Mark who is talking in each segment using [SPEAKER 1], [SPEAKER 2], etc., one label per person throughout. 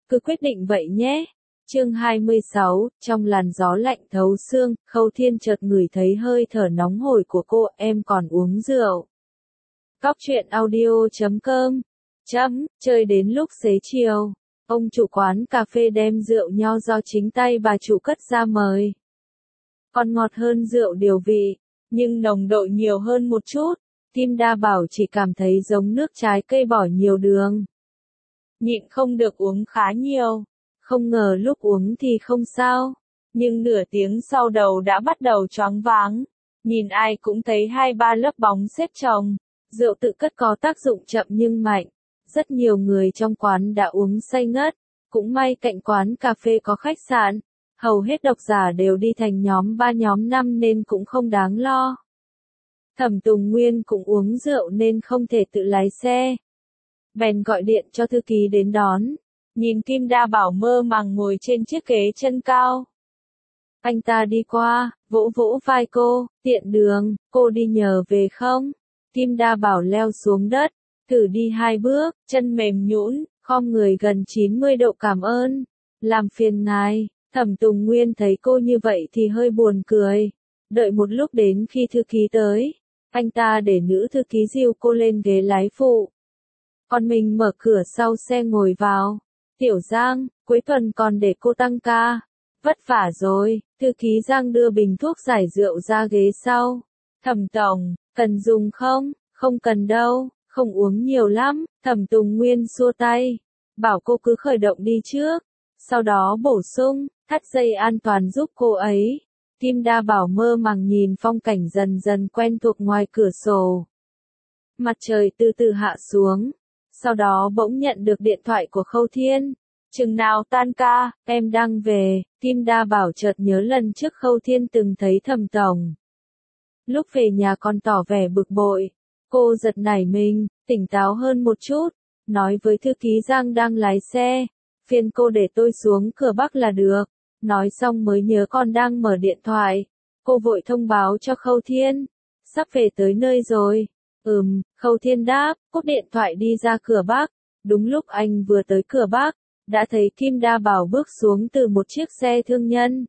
[SPEAKER 1] cứ quyết định vậy nhé. Chương 26, trong làn gió lạnh thấu xương, Khâu Thiên chợt ngửi thấy hơi thở nóng hổi của cô, em còn uống rượu. Cóc truyện audio.com. Chơi đến lúc xế chiều, ông chủ quán cà phê đem rượu nho do chính tay bà chủ cất ra mời. Còn ngọt hơn rượu điều vị, nhưng nồng độ nhiều hơn một chút. Kim Đa Bảo chỉ cảm thấy giống nước trái cây bỏ nhiều đường. Nhịn không được uống khá nhiều. Không ngờ lúc uống thì không sao, nhưng nửa tiếng sau đầu đã bắt đầu choáng váng. Nhìn ai cũng thấy 2-3 lớp bóng xếp chồng. Rượu tự cất có tác dụng chậm nhưng mạnh. Rất nhiều người trong quán đã uống say ngất. Cũng may cạnh quán cà phê có khách sạn. Hầu hết độc giả đều đi thành nhóm 3 nhóm 5 nên cũng không đáng lo. Thẩm Tùng Nguyên cũng uống rượu nên không thể tự lái xe. Bèn gọi điện cho thư ký đến đón. Nhìn Kim Đa Bảo mơ màng ngồi trên chiếc ghế chân cao. Anh ta đi qua, vỗ vỗ vai cô, tiện đường, cô đi nhờ về không? Kim Đa Bảo leo xuống đất, thử đi 2 bước, chân mềm nhũn, khom người gần 90 độ cảm ơn. Làm phiền ngài. Thẩm Tùng Nguyên thấy cô như vậy thì hơi buồn cười. Đợi một lúc đến khi thư ký tới, anh ta để nữ thư ký dìu cô lên ghế lái phụ. Còn mình mở cửa sau xe ngồi vào. Tiểu Giang, cuối tuần còn để cô tăng ca. Vất vả rồi. Thư ký Giang đưa bình thuốc giải rượu ra ghế sau. Thẩm tổng, cần dùng không? Không cần đâu, không uống nhiều lắm. Thẩm Tùng Nguyên xua tay, bảo cô cứ khởi động đi trước. Sau đó bổ sung, thắt dây an toàn giúp cô ấy. Kim Đa Bảo mơ màng nhìn phong cảnh dần dần quen thuộc ngoài cửa sổ. Mặt trời từ từ hạ xuống. Sau đó bỗng nhận được điện thoại của Khâu Thiên. Chừng nào tan ca, em đang về. Kim Đa Bảo chợt nhớ lần trước Khâu Thiên từng thấy Thẩm tổng. Lúc về nhà còn tỏ vẻ bực bội. Cô giật nảy mình, tỉnh táo hơn một chút. Nói với thư ký Giang đang lái xe. Phiền cô để tôi xuống cửa Bắc là được. Nói xong mới nhớ con đang mở điện thoại. Cô vội thông báo cho Khâu Thiên. Sắp về tới nơi rồi. Khâu Thiên đáp, cúp điện thoại đi ra cửa Bắc. Đúng lúc anh vừa tới cửa Bắc, đã thấy Kim Đa Bảo bước xuống từ một chiếc xe thương nhân.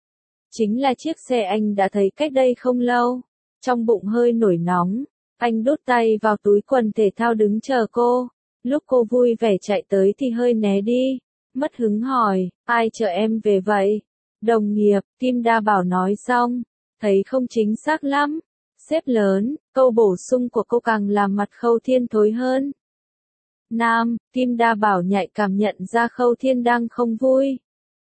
[SPEAKER 1] Chính là chiếc xe anh đã thấy cách đây không lâu. Trong bụng hơi nổi nóng, anh đút tay vào túi quần thể thao đứng chờ cô. Lúc cô vui vẻ chạy tới thì hơi né đi. Mất hứng hỏi, ai chờ em về vậy? Đồng nghiệp, Kim Đa Bảo nói xong, thấy không chính xác lắm. Sếp lớn, câu bổ sung của cô càng làm mặt Khâu Thiên thối hơn. Nam, Kim Đa Bảo nhạy cảm nhận ra Khâu Thiên đang không vui.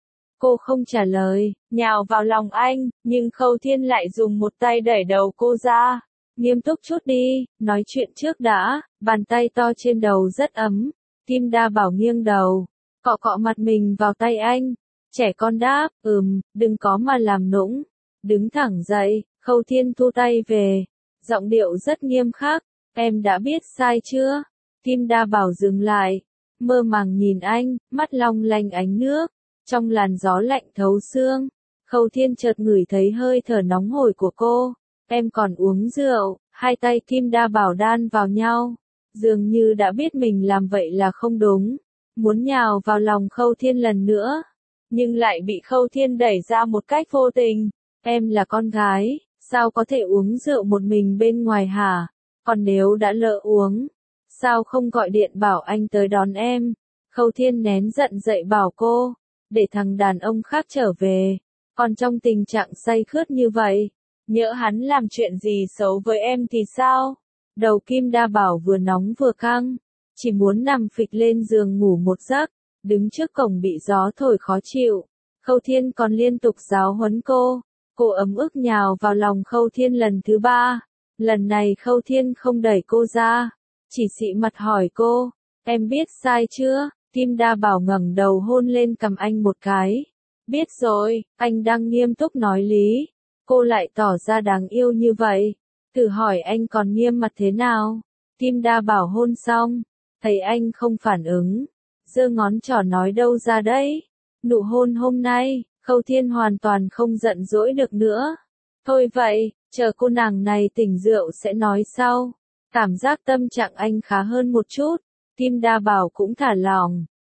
[SPEAKER 1] Cô không trả lời, nhào vào lòng anh, nhưng Khâu Thiên lại dùng một tay đẩy đầu cô ra. Nghiêm túc chút đi, nói chuyện trước đã. Bàn tay to trên đầu rất ấm. Kim Đa Bảo nghiêng đầu, cọ cọ mặt mình vào tay anh. Trẻ con đáp, đừng có mà làm nũng. Đứng thẳng dậy, Khâu Thiên thu tay về. Giọng điệu rất nghiêm khắc, em đã biết sai chưa? Kim Đa Bảo dừng lại, mơ màng nhìn anh, mắt long lanh ánh nước. Trong làn gió lạnh thấu xương, Khâu Thiên chợt ngửi thấy hơi thở nóng hổi của cô. Em còn uống rượu. Hai tay Kim Đa Bảo đan vào nhau. Dường như đã biết mình làm vậy là không đúng. Muốn nhào vào lòng Khâu Thiên lần nữa. Nhưng lại bị Khâu Thiên đẩy ra một cách vô tình. Em là con gái, sao có thể uống rượu một mình bên ngoài hả? Còn nếu đã lỡ uống, sao không gọi điện bảo anh tới đón em? Khâu Thiên nén giận dậy bảo cô, để thằng đàn ông khác trở về. Còn trong tình trạng say khướt như vậy, nhỡ hắn làm chuyện gì xấu với em thì sao? Đầu Kim Đa Bảo vừa nóng vừa căng, chỉ muốn nằm phịch lên giường ngủ một giấc. Đứng trước cổng bị gió thổi khó chịu, Khâu Thiên còn liên tục giáo huấn cô. Cô ấm ức nhào vào lòng Khâu Thiên lần thứ 3. Lần này Khâu Thiên không đẩy cô ra, chỉ xị mặt hỏi cô, em biết sai chưa? Kim Đa Bảo ngẩng đầu hôn lên cằm anh một cái. Biết rồi, anh đang nghiêm túc nói lý. Cô lại tỏ ra đáng yêu như vậy. Thử hỏi anh còn nghiêm mặt thế nào? Kim Đa Bảo hôn xong, thấy anh không phản ứng, giơ ngón trỏ nói đâu ra đấy. Nụ hôn hôm nay, Khâu Thiên hoàn toàn không giận dỗi được nữa. Thôi vậy, chờ cô nàng này tỉnh rượu sẽ nói sau. Cảm giác tâm trạng anh khá hơn một chút. Kim Đa Bảo cũng thả lỏng.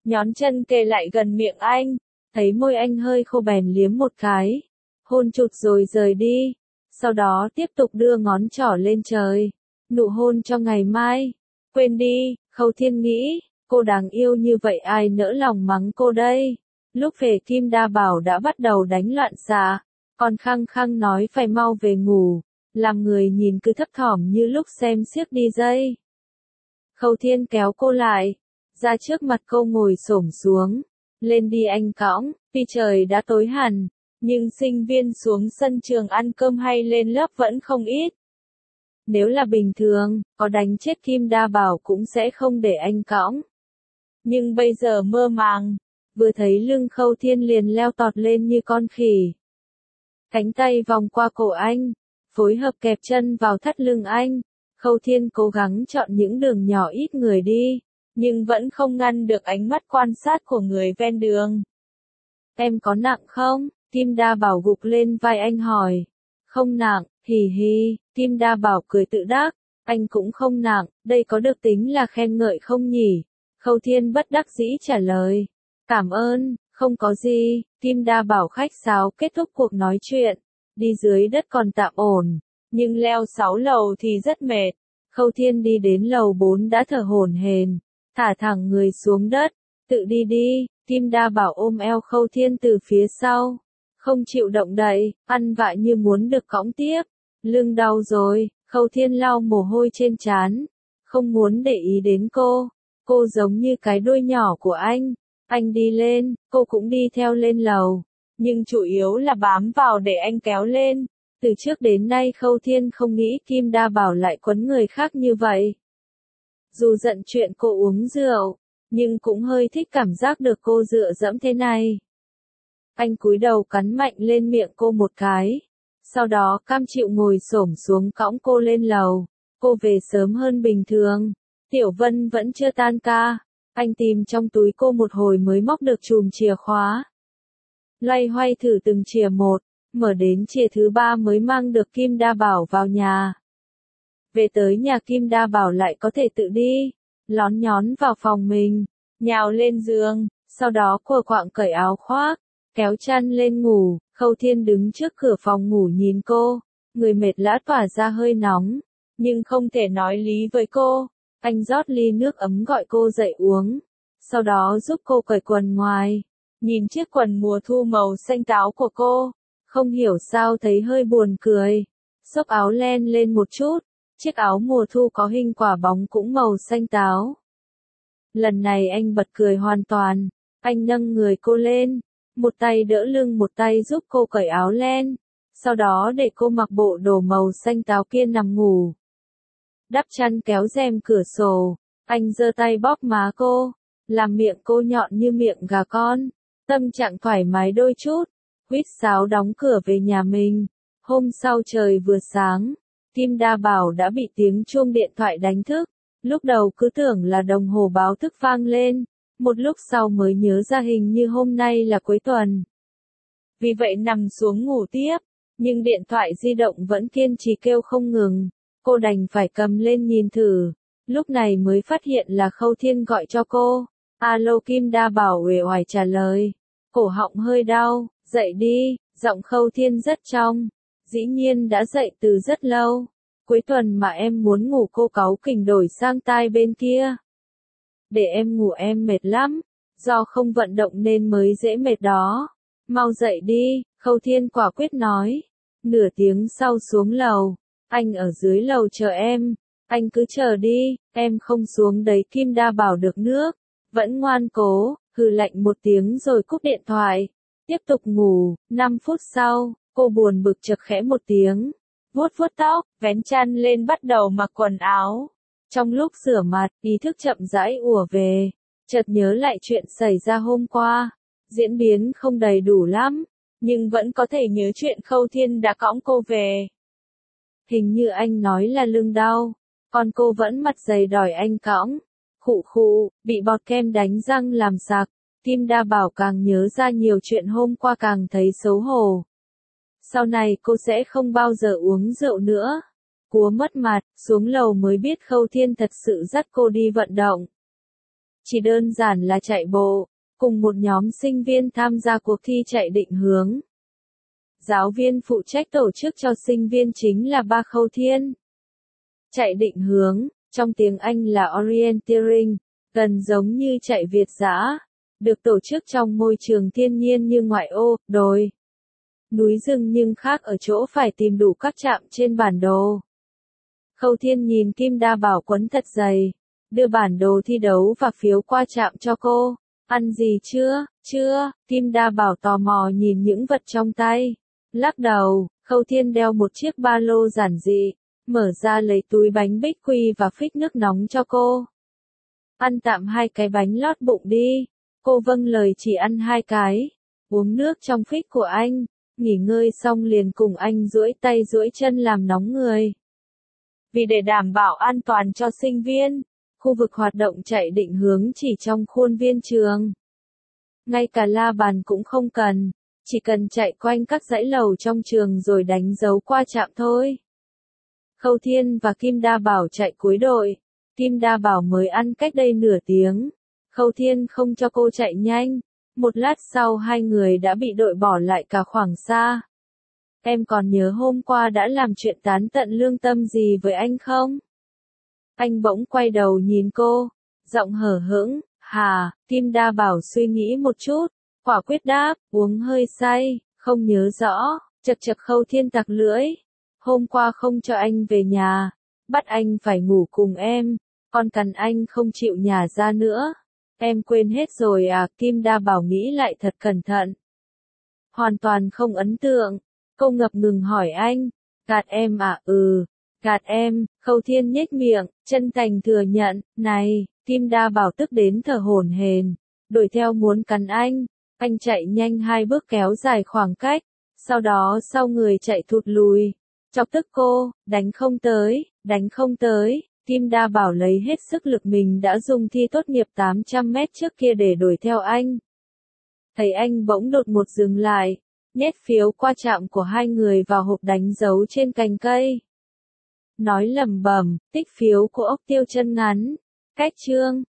[SPEAKER 1] nhón chân kề lại gần miệng anh, thấy môi anh hơi khô bèn liếm một cái, hôn chụt rồi rời đi, sau đó tiếp tục đưa ngón trỏ lên trời, nụ hôn cho ngày mai, quên đi, Khâu Thiên nghĩ, cô đáng yêu như vậy ai nỡ lòng mắng cô đây. Lúc về Kim Đa Bảo đã bắt đầu đánh loạn xạ, còn khăng khăng nói phải mau về ngủ, làm người nhìn cứ thấp thỏm như lúc xem xiếc đi dây. Khâu Thiên kéo cô lại, ra trước mặt cô ngồi xổm xuống, lên đi anh cõng, tuy trời đã tối hẳn, nhưng sinh viên xuống sân trường ăn cơm hay lên lớp vẫn không ít. Nếu là bình thường, có đánh chết Kim Đa Bảo cũng sẽ không để anh cõng. Nhưng bây giờ mơ màng, vừa thấy lưng Khâu Thiên liền leo tọt lên như con khỉ. Cánh tay vòng qua cổ anh, phối hợp kẹp chân vào thắt lưng anh. Khâu Thiên cố gắng chọn những đường nhỏ ít người đi, nhưng vẫn không ngăn được ánh mắt quan sát của người ven đường. Em có nặng không? Kim Đa Bảo gục lên vai anh hỏi. Không nặng, hì hì, Kim Đa Bảo cười tự đắc, anh cũng không nặng, đây có được tính là khen ngợi không nhỉ? Khâu Thiên bất đắc dĩ trả lời. Cảm ơn, không có gì, Kim Đa Bảo khách sáo kết thúc cuộc nói chuyện. Đi dưới đất còn tạm ổn, nhưng leo 6 lầu thì rất mệt. Khâu Thiên đi đến lầu 4 đã thở hổn hển, thả thẳng người xuống đất, tự đi đi, Kim Đa Bảo ôm eo Khâu Thiên từ phía sau, không chịu động đậy, ăn vạ như muốn được cõng tiếp. Lưng đau rồi, Khâu Thiên lau mồ hôi trên trán, không muốn để ý đến cô giống như cái đuôi nhỏ của anh đi lên, cô cũng đi theo lên lầu, nhưng chủ yếu là bám vào để anh kéo lên. Từ trước đến nay Khâu Thiên không nghĩ Kim Đa Bảo lại quấn người khác như vậy. Dù giận chuyện cô uống rượu, nhưng cũng hơi thích cảm giác được cô dựa dẫm thế này. Anh cúi đầu cắn mạnh lên miệng cô một cái, sau đó cam chịu ngồi xổm xuống cõng cô lên lầu. Cô về sớm hơn bình thường, Tiểu Vân vẫn chưa tan ca, anh tìm trong túi cô một hồi mới móc được chùm chìa khóa. Loay hoay thử từng chìa một, mở đến chìa thứ 3 mới mang được Kim Đa Bảo vào nhà. Về tới nhà Kim Đa Bảo lại có thể tự đi, lón nhón vào phòng mình, nhào lên giường, sau đó quờ quạng cởi áo khoác, kéo chăn lên ngủ. Khâu Thiên đứng trước cửa phòng ngủ nhìn cô, người mệt lã tỏa ra hơi nóng, nhưng không thể nói lý với cô. Anh rót ly nước ấm gọi cô dậy uống, sau đó giúp cô cởi quần ngoài, nhìn chiếc quần mùa thu màu xanh táo của cô, không hiểu sao thấy hơi buồn cười, xốc áo len lên một chút, chiếc áo mùa thu có hình quả bóng cũng màu xanh táo. Lần này anh bật cười hoàn toàn, anh nâng người cô lên, một tay đỡ lưng một tay giúp cô cởi áo len, sau đó để cô mặc bộ đồ màu xanh táo kia nằm ngủ. Đắp chăn kéo rèm cửa sổ, anh giơ tay bóp má cô, làm miệng cô nhọn như miệng gà con, tâm trạng thoải mái đôi chút, huýt sáo đóng cửa về nhà mình. Hôm sau trời vừa sáng, Kim Đa Bảo đã bị tiếng chuông điện thoại đánh thức, lúc đầu cứ tưởng là đồng hồ báo thức vang lên, một lúc sau mới nhớ ra hình như hôm nay là cuối tuần. Vì vậy nằm xuống ngủ tiếp, nhưng điện thoại di động vẫn kiên trì kêu không ngừng. Cô đành phải cầm lên nhìn thử, lúc này mới phát hiện là Khâu Thiên gọi cho cô. Alo, Kim Đa Bảo uể oải trả lời, cổ họng hơi đau, dậy đi, giọng Khâu Thiên rất trong, dĩ nhiên đã dậy từ rất lâu. Cuối tuần mà em muốn ngủ, cô cáu kỉnh đổi sang tai bên kia. Để em ngủ, em mệt lắm, do không vận động nên mới dễ mệt đó. Mau dậy đi, Khâu Thiên quả quyết nói. Nửa tiếng sau xuống lầu. Anh ở dưới lầu chờ em, anh cứ chờ đi, em không xuống đấy. Kim Đa Bảo được nước, vẫn ngoan cố, hừ lạnh một tiếng rồi cúp điện thoại, tiếp tục ngủ. 5 phút sau, cô buồn bực chật khẽ một tiếng, vuốt vuốt tóc, vén chăn lên bắt đầu mặc quần áo. Trong lúc rửa mặt, ý thức chậm rãi ùa về, chợt nhớ lại chuyện xảy ra hôm qua, diễn biến không đầy đủ lắm, nhưng vẫn có thể nhớ chuyện Khâu Thiên đã cõng cô về. Hình như anh nói là lưng đau, còn cô vẫn mặt dày đòi anh cõng. Khụ khụ, bị bọt kem đánh răng làm sặc, Kim Đa Bảo càng nhớ ra nhiều chuyện hôm qua càng thấy xấu hổ. Sau này cô sẽ không bao giờ uống rượu nữa. Cúa mất mặt, xuống lầu mới biết Khâu Thiên thật sự dắt cô đi vận động. Chỉ đơn giản là chạy bộ, cùng một nhóm sinh viên tham gia cuộc thi chạy định hướng. Giáo viên phụ trách tổ chức cho sinh viên chính là Ba Khâu Thiên. Chạy định hướng, trong tiếng Anh là orienteering, gần giống như chạy Việt dã, được tổ chức trong môi trường thiên nhiên như ngoại ô, đồi, núi rừng nhưng khác ở chỗ phải tìm đủ các trạm trên bản đồ. Khâu Thiên nhìn Kim Đa Bảo quấn thật dày, đưa bản đồ thi đấu và phiếu qua trạm cho cô. Ăn gì chưa? Chưa, Kim Đa Bảo tò mò nhìn những vật trong tay. Lắc đầu, Khâu Thiên đeo một chiếc ba lô giản dị, mở ra lấy túi bánh bích quy và phích nước nóng cho cô. Ăn tạm 2 cái bánh lót bụng đi. Cô vâng lời chỉ ăn 2 cái. Uống nước trong phích của anh, nghỉ ngơi xong liền cùng anh duỗi tay duỗi chân làm nóng người. Vì để đảm bảo an toàn cho sinh viên, khu vực hoạt động chạy định hướng chỉ trong khuôn viên trường. Ngay cả la bàn cũng không cần, chỉ cần chạy quanh các dãy lầu trong trường rồi đánh dấu qua trạm thôi. Khâu Thiên và Kim Đa Bảo chạy cuối đội. Kim Đa Bảo mới ăn cách đây nửa tiếng. Khâu Thiên không cho cô chạy nhanh. Một lát sau hai người đã bị đội bỏ lại cả khoảng xa. Em còn nhớ hôm qua đã làm chuyện tán tận lương tâm gì với anh không? Anh bỗng quay đầu nhìn cô, giọng hở hững, hà, Kim Đa Bảo suy nghĩ một chút, quả quyết đáp, uống hơi say, không nhớ rõ, chật chật. Khâu Thiên tặc lưỡi, hôm qua không cho anh về nhà, bắt anh phải ngủ cùng em, còn cằn anh không chịu nhả ra nữa. Em quên hết rồi à? Kim Đa Bảo nghĩ lại thật cẩn thận. Hoàn toàn không ấn tượng. Cô ngập ngừng hỏi anh, gạt em à? Ừ, gạt em. Khâu Thiên nhếch miệng, chân thành thừa nhận. Này, Kim Đa Bảo tức đến thở hổn hển, đuổi theo muốn cắn anh. Anh chạy nhanh 2 bước kéo dài khoảng cách, sau đó sau người chạy thụt lùi. Chọc tức cô, đánh không tới, đánh không tới. Kim Đa Bảo lấy hết sức lực mình đã dùng thi tốt nghiệp 800 mét trước kia để đuổi theo anh. Thấy anh bỗng đột ngột dừng lại, nhét phiếu qua trạm của hai người vào hộp đánh dấu trên cành cây. Nói lẩm bẩm, tích phiếu của ốc tiêu chân ngắn. Cách chương